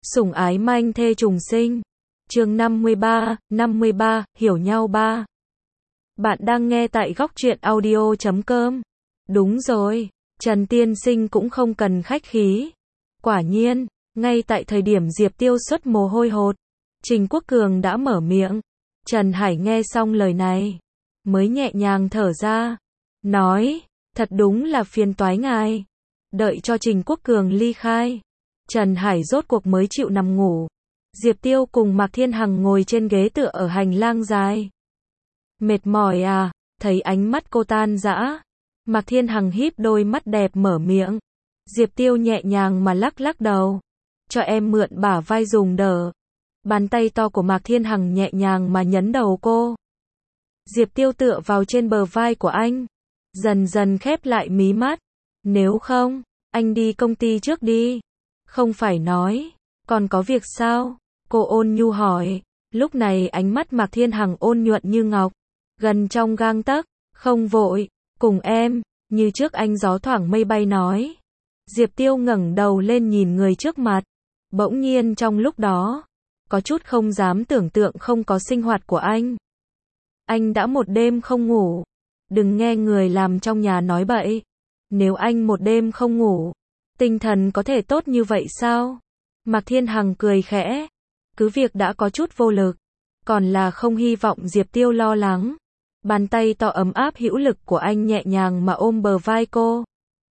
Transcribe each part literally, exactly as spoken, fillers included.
Sủng ái manh thê trùng sinh. Chương năm mươi ba, năm mươi ba, hiểu nhau ba. Bạn đang nghe tại góc truyện audio chấm com. Đúng rồi, Trần tiên sinh cũng không cần khách khí. Quả nhiên, ngay tại thời điểm Diệp Tiêu xuất mồ hôi hột, Trình Quốc Cường đã mở miệng. Trần Hải nghe xong lời này, mới nhẹ nhàng thở ra, nói, thật đúng là phiền toái ngài. Đợi cho Trình Quốc Cường ly khai, Trần Hải rốt cuộc mới chịu nằm ngủ. Diệp Tiêu cùng Mạc Thiên Hằng ngồi trên ghế tựa ở hành lang dài. Mệt mỏi à? Thấy ánh mắt cô tan rã, Mạc Thiên Hằng híp đôi mắt đẹp mở miệng. Diệp Tiêu nhẹ nhàng mà lắc lắc đầu. Cho em mượn bả vai dùng đỡ. Bàn tay to của Mạc Thiên Hằng nhẹ nhàng mà nhấn đầu cô. Diệp Tiêu tựa vào trên bờ vai của anh, dần dần khép lại mí mắt. Nếu không, anh đi công ty trước đi. Không phải nói, còn có việc sao? Cô ôn nhu hỏi. Lúc này ánh mắt Mạc Thiên Hằng ôn nhuận như ngọc, gần trong gang tấc. Không vội, cùng em, như trước anh gió thoảng mây bay nói. Diệp Tiêu ngẩng đầu lên nhìn người trước mặt. Bỗng nhiên trong lúc đó, có chút không dám tưởng tượng không có sinh hoạt của anh. Anh đã một đêm không ngủ. Đừng nghe người làm trong nhà nói bậy. Nếu anh một đêm không ngủ, tinh thần có thể tốt như vậy sao? Mạc Thiên Hằng cười khẽ. Cứ việc đã có chút vô lực, còn là không hy vọng Diệp Tiêu lo lắng. Bàn tay to ấm áp hữu lực của anh nhẹ nhàng mà ôm bờ vai cô.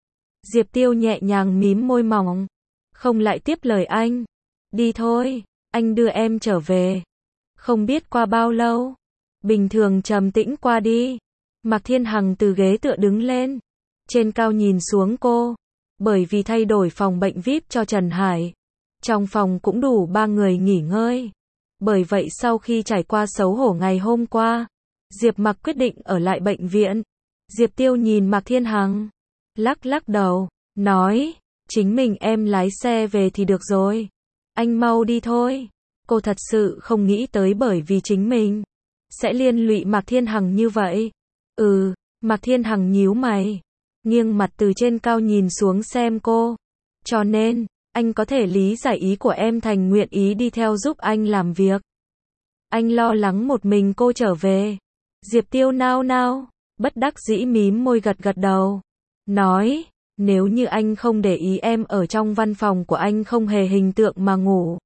Diệp Tiêu nhẹ nhàng mím môi mỏng, không lại tiếp lời anh. Đi thôi, anh đưa em trở về. Không biết qua bao lâu, bình thường trầm tĩnh qua đi. Mạc Thiên Hằng từ ghế tựa đứng lên, trên cao nhìn xuống cô. Bởi vì thay đổi phòng bệnh vi ai pi cho Trần Hải, trong phòng cũng đủ ba người nghỉ ngơi. Bởi vậy sau khi trải qua xấu hổ ngày hôm qua, Diệp Mặc quyết định ở lại bệnh viện. Diệp Tiêu nhìn Mạc Thiên Hằng, lắc lắc đầu, nói, chính mình em lái xe về thì được rồi. Anh mau đi thôi. Cô thật sự không nghĩ tới bởi vì chính mình sẽ liên lụy Mạc Thiên Hằng như vậy. Ừ, Mạc Thiên Hằng nhíu mày, nghiêng mặt từ trên cao nhìn xuống xem cô. Cho nên, anh có thể lý giải ý của em thành nguyện ý đi theo giúp anh làm việc. Anh lo lắng một mình cô trở về. Diệp Tiêu nao nao, bất đắc dĩ mím môi gật gật đầu. Nói, nếu như anh không để ý em ở trong văn phòng của anh không hề hình tượng mà ngủ.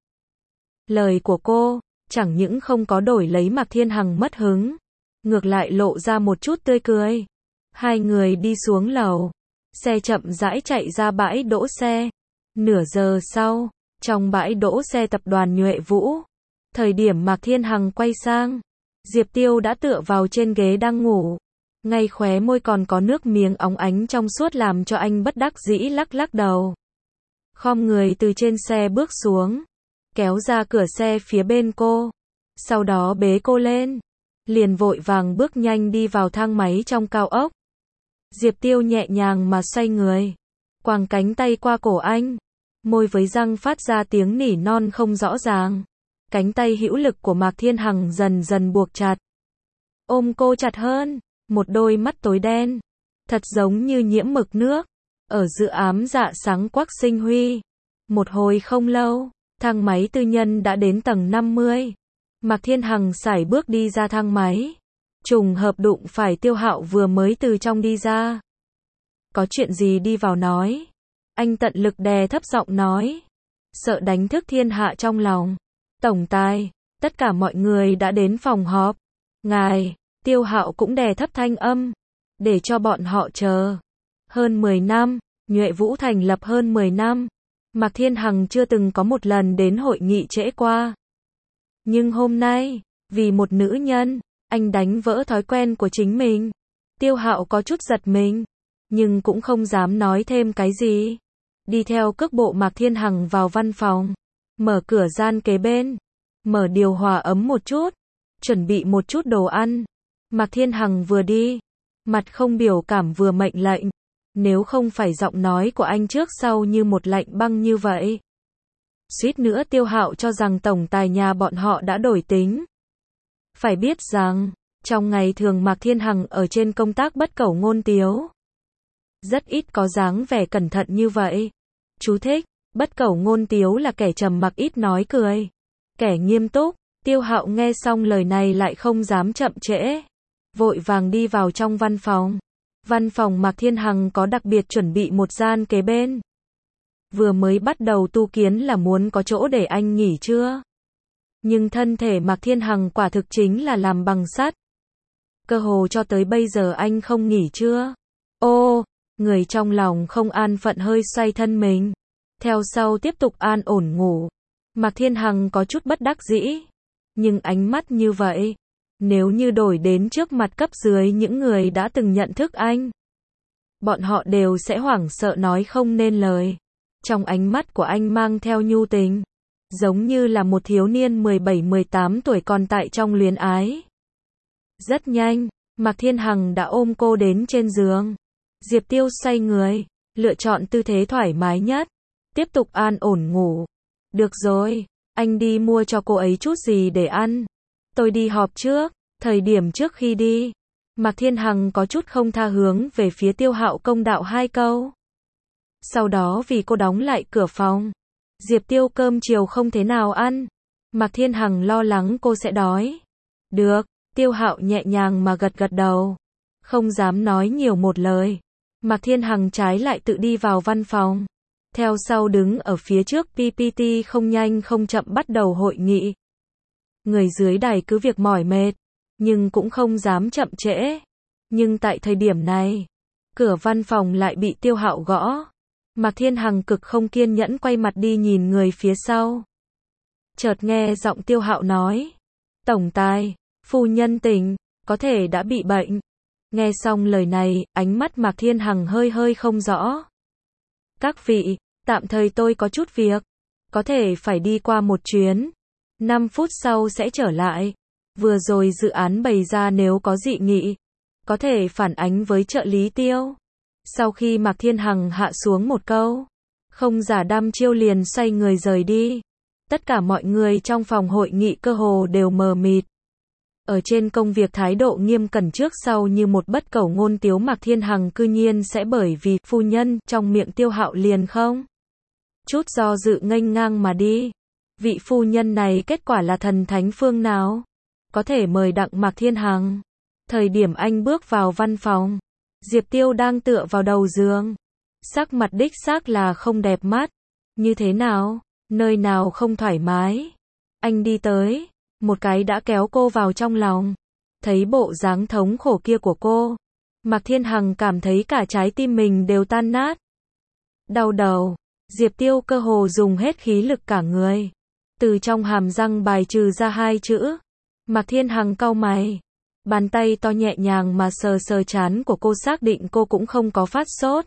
Lời của cô, chẳng những không có đổi lấy Mạc Thiên Hằng mất hứng, ngược lại lộ ra một chút tươi cười. Hai người đi xuống lầu, xe chậm rãi chạy ra bãi đỗ xe. Nửa giờ sau, trong bãi đỗ xe tập đoàn Nhuệ Vũ, thời điểm Mạc Thiên Hằng quay sang, Diệp Tiêu đã tựa vào trên ghế đang ngủ. Ngay khóe môi còn có nước miếng óng ánh trong suốt làm cho anh bất đắc dĩ lắc lắc đầu. Khom người từ trên xe bước xuống, kéo ra cửa xe phía bên cô, sau đó bế cô lên, liền vội vàng bước nhanh đi vào thang máy trong cao ốc. Diệp Tiêu nhẹ nhàng mà xoay người, quàng cánh tay qua cổ anh, môi với răng phát ra tiếng nỉ non không rõ ràng. Cánh tay hữu lực của Mạc Thiên Hằng dần dần buộc chặt, ôm cô chặt hơn. Một đôi mắt tối đen, thật giống như nhiễm mực nước, ở giữa ám dạ sáng quắc sinh huy. Một hồi không lâu, thang máy tư nhân đã đến tầng năm mươi. Mạc Thiên Hằng sải bước đi ra thang máy, trùng hợp đụng phải Tiêu Hạo vừa mới từ trong đi ra. Có chuyện gì đi vào nói. Anh tận lực đè thấp giọng nói, sợ đánh thức thiên hạ trong lòng. Tổng tài, tất cả mọi người đã đến phòng họp. Ngài, Tiêu Hạo cũng đè thấp thanh âm, để cho bọn họ chờ. Hơn mười năm, Nhuệ Vũ thành lập hơn mười năm. Mạc Thiên Hằng chưa từng có một lần đến hội nghị trễ qua. Nhưng hôm nay, vì một nữ nhân, anh đánh vỡ thói quen của chính mình. Tiêu Hạo có chút giật mình, nhưng cũng không dám nói thêm cái gì. Đi theo cước bộ Mạc Thiên Hằng vào văn phòng, mở cửa gian kế bên, mở điều hòa ấm một chút, chuẩn bị một chút đồ ăn. Mạc Thiên Hằng vừa đi, mặt không biểu cảm vừa mệnh lệnh. Nếu không phải giọng nói của anh trước sau như một lạnh băng như vậy, suýt nữa Tiêu Hạo cho rằng tổng tài nhà bọn họ đã đổi tính. Phải biết rằng, trong ngày thường Mạc Thiên Hằng ở trên công tác bất cẩu ngôn tiếu, rất ít có dáng vẻ cẩn thận như vậy. Chú thích, Bất cẩu ngôn tiếu là kẻ trầm mặc ít nói cười. Kẻ nghiêm túc. Tiêu Hạo nghe xong lời này lại không dám chậm trễ. Vội vàng đi vào trong văn phòng. Văn phòng Mạc Thiên Hằng có đặc biệt chuẩn bị một gian kế bên. Vừa mới bắt đầu tu kiến là muốn có chỗ để anh nghỉ chưa? Nhưng thân thể Mạc Thiên Hằng quả thực chính là làm bằng sắt. Cơ hồ cho tới bây giờ anh không nghỉ chưa? Ô, người trong lòng không an phận hơi xoay thân mình. Theo sau tiếp tục an ổn ngủ. Mạc Thiên Hằng có chút bất đắc dĩ. Nhưng ánh mắt như vậy, nếu như đổi đến trước mặt cấp dưới những người đã từng nhận thức anh, bọn họ đều sẽ hoảng sợ nói không nên lời. Trong ánh mắt của anh mang theo nhu tình, giống như là một thiếu niên mười bảy mười tám tuổi còn tại trong luyến ái. Rất nhanh, Mạc Thiên Hằng đã ôm cô đến trên giường. Diệp Tiêu xoay người, lựa chọn tư thế thoải mái nhất, tiếp tục an ổn ngủ. Được rồi, anh đi mua cho cô ấy chút gì để ăn. Tôi đi họp trước. Thời điểm trước khi đi, Mạc Thiên Hằng có chút không tha hướng về phía Tiêu Hạo công đạo hai câu. Sau đó vì cô đóng lại cửa phòng, Diệp Tiêu cơm chiều không thế nào ăn. Mạc Thiên Hằng lo lắng cô sẽ đói. Được, Tiêu Hạo nhẹ nhàng mà gật gật đầu, không dám nói nhiều một lời. Mạc Thiên Hằng trái lại tự đi vào văn phòng, theo sau đứng ở phía trước pê pê tê không nhanh không chậm bắt đầu hội nghị. Người dưới đài cứ việc mỏi mệt, nhưng cũng không dám chậm trễ. Nhưng tại thời điểm này, cửa văn phòng lại bị Tiêu Hạo gõ. Mạc Thiên Hằng cực không kiên nhẫn quay mặt đi nhìn người phía sau. Chợt nghe giọng Tiêu Hạo nói, tổng tài, phu nhân tỉnh, có thể đã bị bệnh. Nghe xong lời này, ánh mắt Mạc Thiên Hằng hơi hơi không rõ. Các vị, tạm thời tôi có chút việc, có thể phải đi qua một chuyến. năm phút sau sẽ trở lại. Vừa rồi dự án bày ra nếu có dị nghị, có thể phản ánh với trợ lý Tiêu. Sau khi Mạc Thiên Hằng hạ xuống một câu, không giả đăm chiêu liền xoay người rời đi. Tất cả mọi người trong phòng hội nghị cơ hồ đều mờ mịt. Ở trên công việc thái độ nghiêm cẩn trước sau như một bất cẩu ngôn tiếu Mạc Thiên Hằng cư nhiên sẽ bởi vì phu nhân trong miệng Tiêu Hạo liền không chút do dự nghênh ngang mà đi. Vị phu nhân này kết quả là thần thánh phương nào? Có thể mời đặng Mạc Thiên Hằng. Thời điểm anh bước vào văn phòng, Diệp Tiêu đang tựa vào đầu giường. Sắc mặt đích xác là không đẹp mắt. Như thế nào? Nơi nào không thoải mái? Anh đi tới, một cái đã kéo cô vào trong lòng. Thấy bộ dáng thống khổ kia của cô, Mạc Thiên Hằng cảm thấy cả trái tim mình đều tan nát. Đau đầu, Diệp Tiêu cơ hồ dùng hết khí lực cả người. Từ trong hàm răng bài trừ ra hai chữ. Mạc Thiên Hằng cau mày. Bàn tay to nhẹ nhàng mà sờ sờ trán của cô xác định cô cũng không có phát sốt.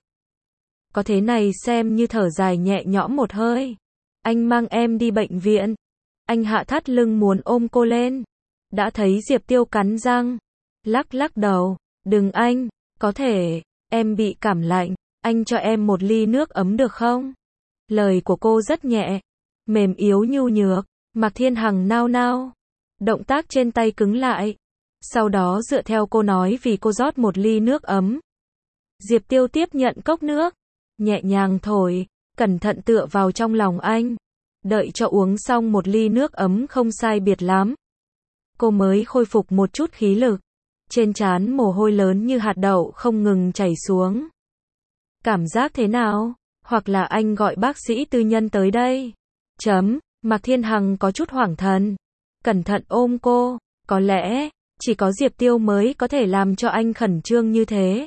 Có thế này xem như thở dài nhẹ nhõm một hơi. Anh mang em đi bệnh viện. Anh hạ thắt lưng muốn ôm cô lên. Đã thấy Diệp Tiêu cắn răng. Lắc lắc đầu. Đừng anh, có thể, em bị cảm lạnh. Anh cho em một ly nước ấm được không? Lời của cô rất nhẹ, mềm yếu nhu nhược. Mạc Thiên Hằng nao nao. Động tác trên tay cứng lại. Sau đó dựa theo cô nói vì cô rót một ly nước ấm. Diệp Tiêu tiếp nhận cốc nước. Nhẹ nhàng thổi, cẩn thận tựa vào trong lòng anh. Đợi cho uống xong một ly nước ấm không sai biệt lắm. Cô mới khôi phục một chút khí lực. Trên trán mồ hôi lớn như hạt đậu không ngừng chảy xuống. Cảm giác thế nào? Hoặc là anh gọi bác sĩ tư nhân tới đây. Chấm, Mạc Thiên Hằng có chút hoảng thần. Cẩn thận ôm cô. Có lẽ, chỉ có Diệp Tiêu mới có thể làm cho anh khẩn trương như thế.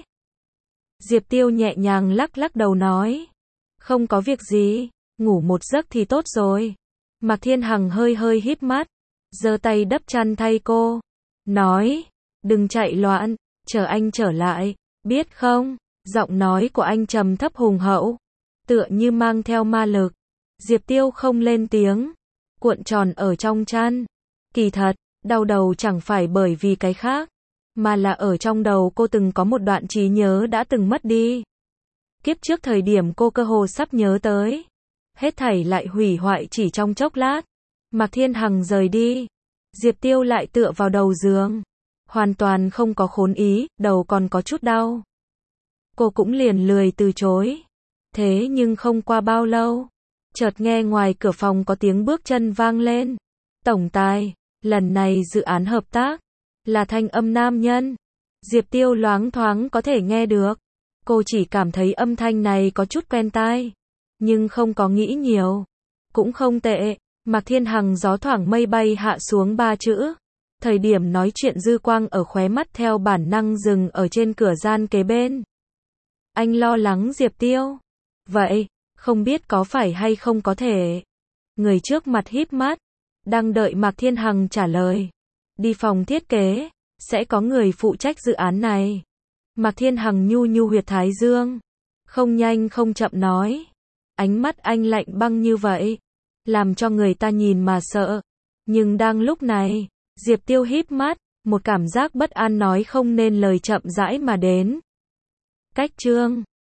Diệp Tiêu nhẹ nhàng lắc lắc đầu nói. Không có việc gì, ngủ một giấc thì tốt rồi. Mạc Thiên Hằng hơi hơi híp mắt, giơ tay đắp chăn thay cô. Nói, đừng chạy loạn, chờ anh trở lại, biết không? Giọng nói của anh trầm thấp hùng hậu, tựa như mang theo ma lực. Diệp Tiêu không lên tiếng, cuộn tròn ở trong chăn. Kỳ thật, đau đầu chẳng phải bởi vì cái khác, mà là ở trong đầu cô từng có một đoạn trí nhớ đã từng mất đi. Kiếp trước thời điểm cô cơ hồ sắp nhớ tới, hết thảy lại hủy hoại chỉ trong chốc lát. Mạc Thiên Hằng rời đi, Diệp Tiêu lại tựa vào đầu giường, hoàn toàn không có khốn ý, đầu còn có chút đau. Cô cũng liền lười từ chối. Thế nhưng không qua bao lâu, Chợt nghe ngoài cửa phòng có tiếng bước chân vang lên. Tổng tài, lần này dự án hợp tác, là thanh âm nam nhân. Diệp Tiêu loáng thoáng có thể nghe được. Cô chỉ cảm thấy âm thanh này có chút quen tai, nhưng không có nghĩ nhiều. Cũng không tệ. Mạc Thiên Hằng gió thoảng mây bay hạ xuống ba chữ. Thời điểm nói chuyện dư quang ở khóe mắt theo bản năng dừng ở trên cửa gian kế bên. Anh lo lắng Diệp Tiêu. Vậy, không biết có phải hay không có thể. Người trước mặt híp mắt, đang đợi Mạc Thiên Hằng trả lời. Đi phòng thiết kế, sẽ có người phụ trách dự án này. Mạc Thiên Hằng nhu nhu huyệt thái dương. Không nhanh không chậm nói. Ánh mắt anh lạnh băng như vậy, làm cho người ta nhìn mà sợ. Nhưng đang lúc này, Diệp Tiêu híp mắt, một cảm giác bất an nói không nên lời chậm rãi mà đến. Cách chương